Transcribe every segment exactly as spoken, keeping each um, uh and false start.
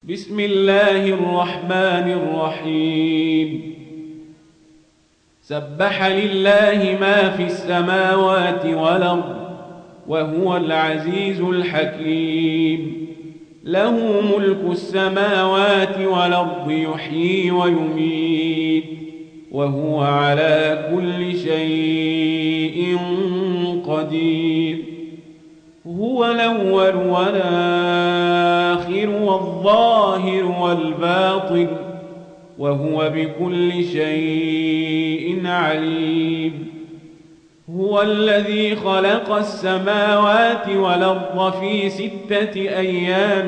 بسم الله الرحمن الرحيم سبح لله ما في السماوات والأرض وهو العزيز الحكيم له ملك السماوات والأرض يحيي ويميت وهو على كل شيء قدير هو الأول والآخر والظاهر والباطن وهو بكل شيء عليم هو الذي خلق السماوات والأرض في ستة أيام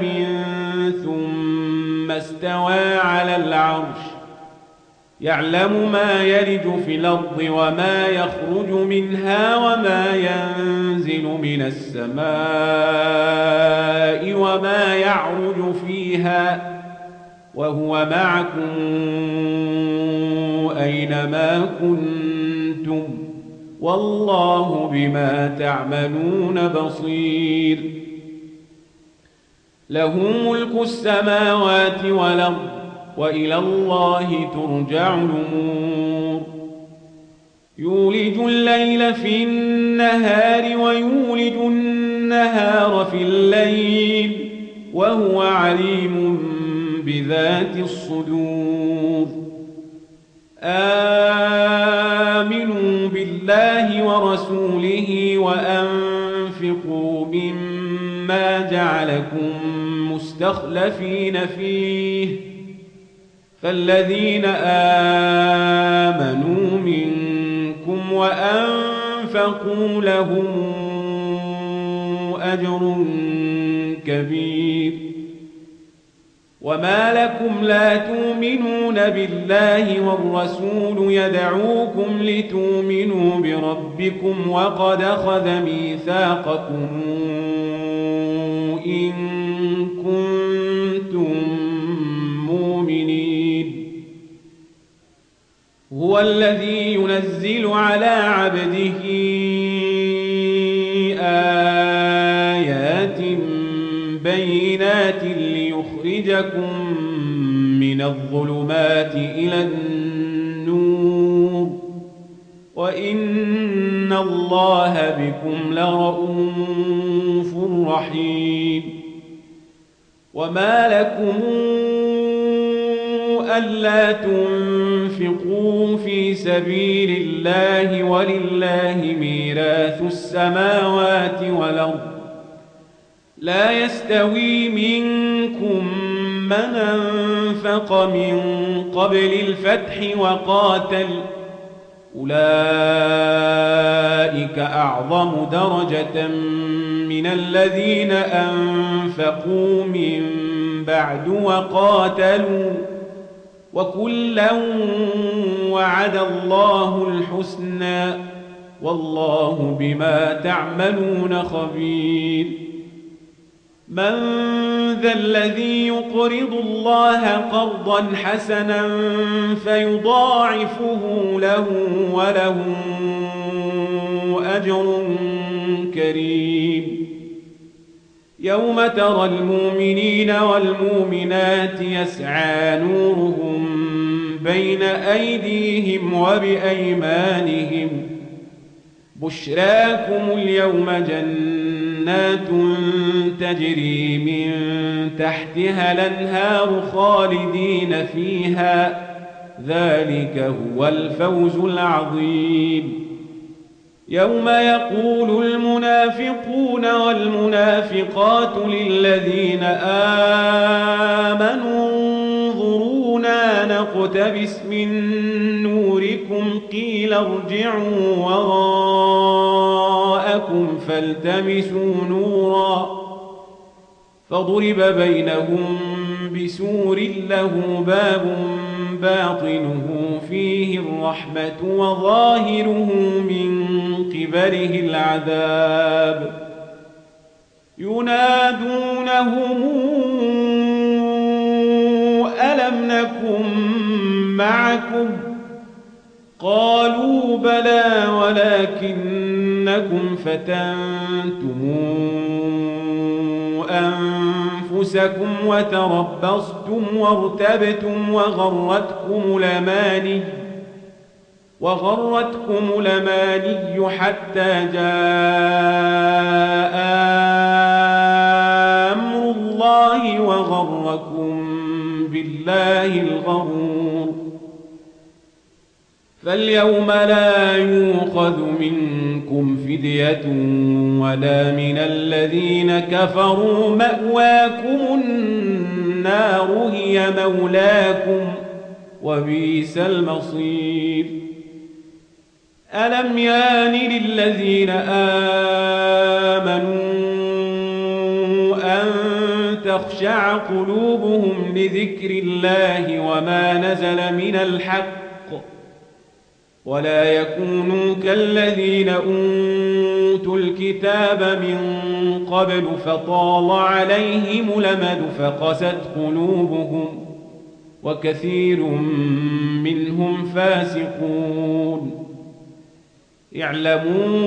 ثم استوى على العرش يعلم ما يلج في الأرض وما يخرج منها وما ينزل من السماء وما يعرج فيها وهو معكم أينما كنتم والله بما تعملون بصير له ملك السماوات والأرض وإلى الله ترجع الأمور يولج الليل في النهار ويولج النهار في الليل وهو عليم بذات الصدور آمنوا بالله ورسوله وأنفقوا مما جعلكم مستخلفين فيه فالذين آمنوا منكم وأنفقوا لهم أجر كبير وما لكم لا تؤمنون بالله والرسول يدعوكم لتؤمنوا بربكم وقد أخذ ميثاقكم إن كنتم مؤمنين هو الذي ينزل على عبده آيات بينات ليخرجكم من الظلمات إلى النور وإن الله بكم لرؤوف رحيم وما لكم ألا تنفقوا في سبيل الله ولله ميراث السماوات والأرض لا يستوي منكم من أنفق من قبل الفتح وقاتل أولئك أعظم درجة من الذين أنفقوا من بعد وقاتلوا وكلا وعد الله الحسنى والله بما تعملون خبير من ذا الذي يقرض الله قرضا حسنا فيضاعفه له وله أجر كريم يوم ترى المؤمنين والمؤمنات يسعى نورهم بين أيديهم وبأيمانهم بشراكم اليوم جنات تجري من تحتها الأنهار خالدين فيها ذلك هو الفوز العظيم يوم يقول المنافقون والمنافقات للذين آمنوا انظرونا نقتبس من نوركم قيل ارجعوا وراءكم فالتمسوا نورا فضرب بينهم بسور له باب باطنه فيه الرحمة وظاهره من قبله العذاب ينادونهم ألم نكن معكم قالوا بلى ولكنكم فتنتم أنفسكم وتربصتم وارتبتم وغرتكم الأماني وغرتكم الأماني حتى جاء أمر الله وغركم بالله الغرور. فاليوم لا يؤخذ منكم فدية ولا من الذين كفروا، مأواكم النار هي مولاكم وبئس المصير. ألم يان للذين آمنوا أن تخشع قلوبهم لذكر الله وما نزل من الحق ولا يكونوا كالذين أوتوا الكتاب من قبل فطال عليهم الأمد فقست قلوبهم وكثير منهم فاسقون. اعلموا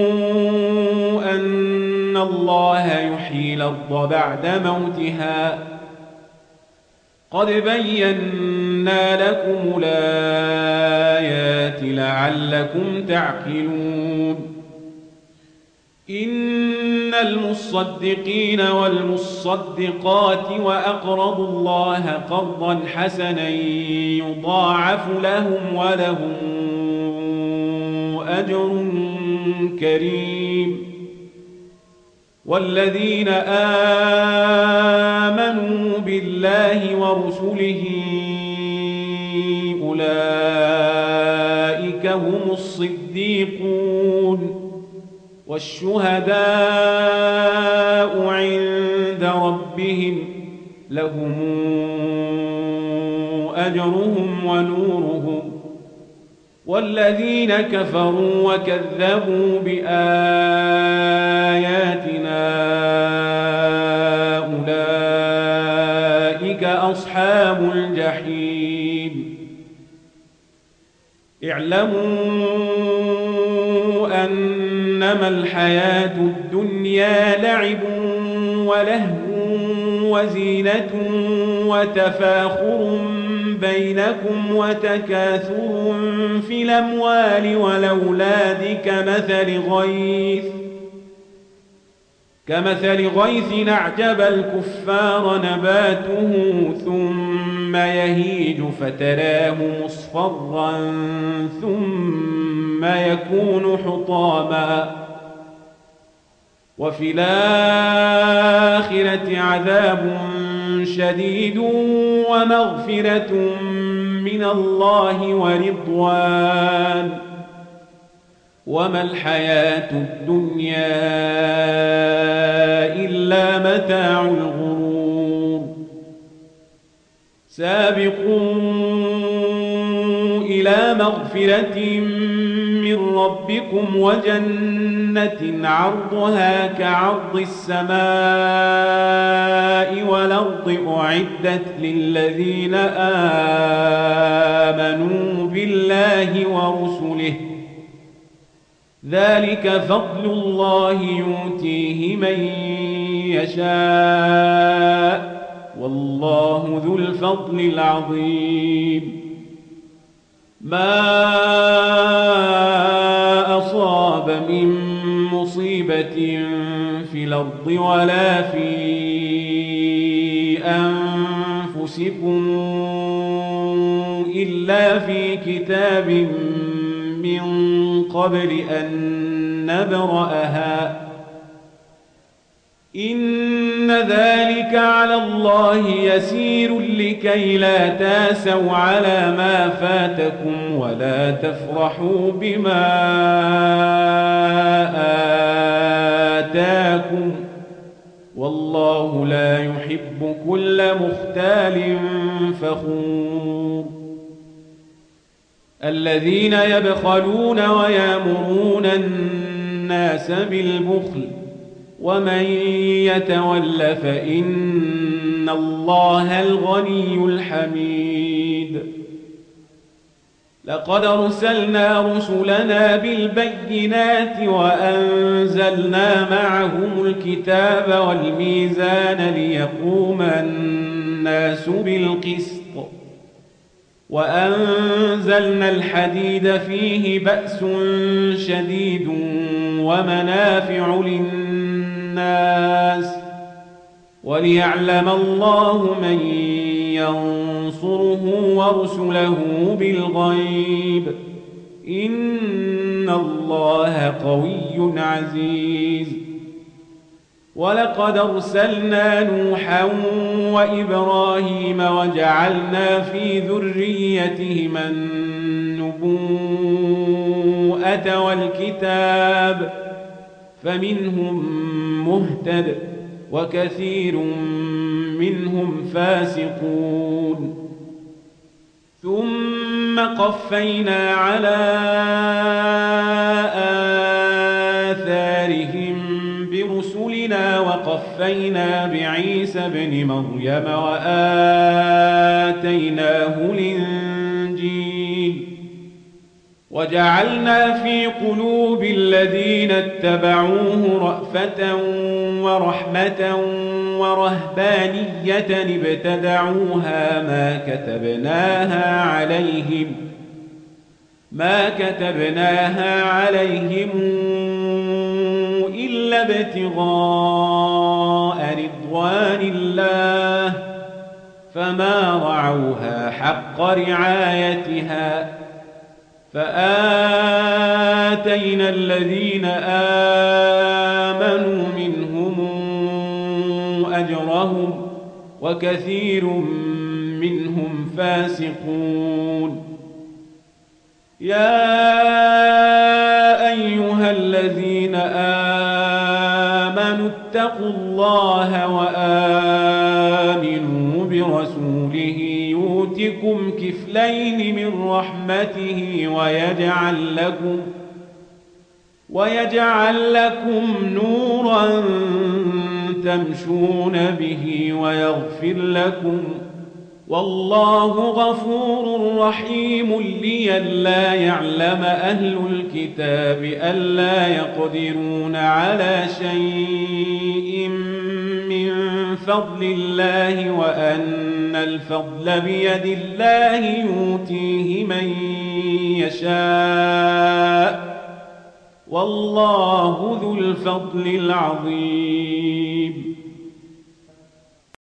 أن الله يحيي الأرض بعد موتها قد بينا لكم الآيات لعلكم تعقلون. إن المصدقين والمصدقات وأقرضوا الله قرضا حسنا يضاعف لهم ولهم أجر كريم. والذين آمنوا بالله ورسله أولئك هم الصديقون والشهداء عند ربهم لهم أجرهم ونورهم. والذين كفروا وكذبوا بآياتنا أولئك أصحاب الجحيم. اعلموا أنما الحياة الدنيا لعب ولهو وزينة وتفاخر بينكم وتكاثر في الأموال والأولاد كمثل غيث كمثل غيث أعجب الكفار نباته ثم يهيج فتراه مصفرا ثم يكون حطاما وفي الآخرة عذاب شديد ومغفرة من الله ورضوان وما الحياة الدنيا إلا متاع الغرور. سابقوا إلى مغفرة من ربكم وجنة عرضها كعرض السماء والأرض أعدت للذين آمنوا بالله ورسله ذلك فضل الله يؤتيه من يشاء والله ذو الفضل العظيم. ما أصاب من مصيبة في الأرض ولا في أنفسكم إلا في كتاب من قبل أن نبرأها إن ذلك على الله يسير لكي لا تاسوا على ما فاتكم ولا تفرحوا بما آتاكم والله لا يحب كل مختال فخور. الذين يبخلون ويأمرون الناس بالبخل ومن يتول فإن الله الغني الحميد. لقد أرسلنا رسلنا بالبينات وأنزلنا معهم الكتاب والميزان ليقوم الناس بالقسط وأنزلنا الحديد فيه بأس شديد ومنافع للناس وليعلم الله من ينصره ورسله بالغيب إن الله قوي عزيز. ولقد أرسلنا نوحا وإبراهيم وجعلنا في ذريتهما النبوءة والكتاب فمنهم مهتد وكثير منهم فاسقون. ثم قفينا على آثارهم برسلنا وقفينا بعيسى ابن مريم وآتيناه الإنجيل وجعلنا في قلوب الذين اتبعوه رأفة ورحمة ورهبانية ابتدعوها ما كتبناها عليهم ما كتبناها عليهم إلا ابتغاء رضوان الله فما رعوها حق رعايتها فآتينا الذين آمنوا منهم أجرهم وكثير منهم فاسقون. يا أيها الذين آمنوا اتقوا الله وآمنوا برسوله يؤتكم كفلين من رحمته ويجعل لكم ويجعل لكم نورا تمشون به ويغفر لكم والله غفور رحيم. لئلا يعلم أهل الكتاب ألا يقدرون على شيء من فضل الله وأن الفضل بيد الله يؤتيه من يشاء والله ذو الفضل العظيم.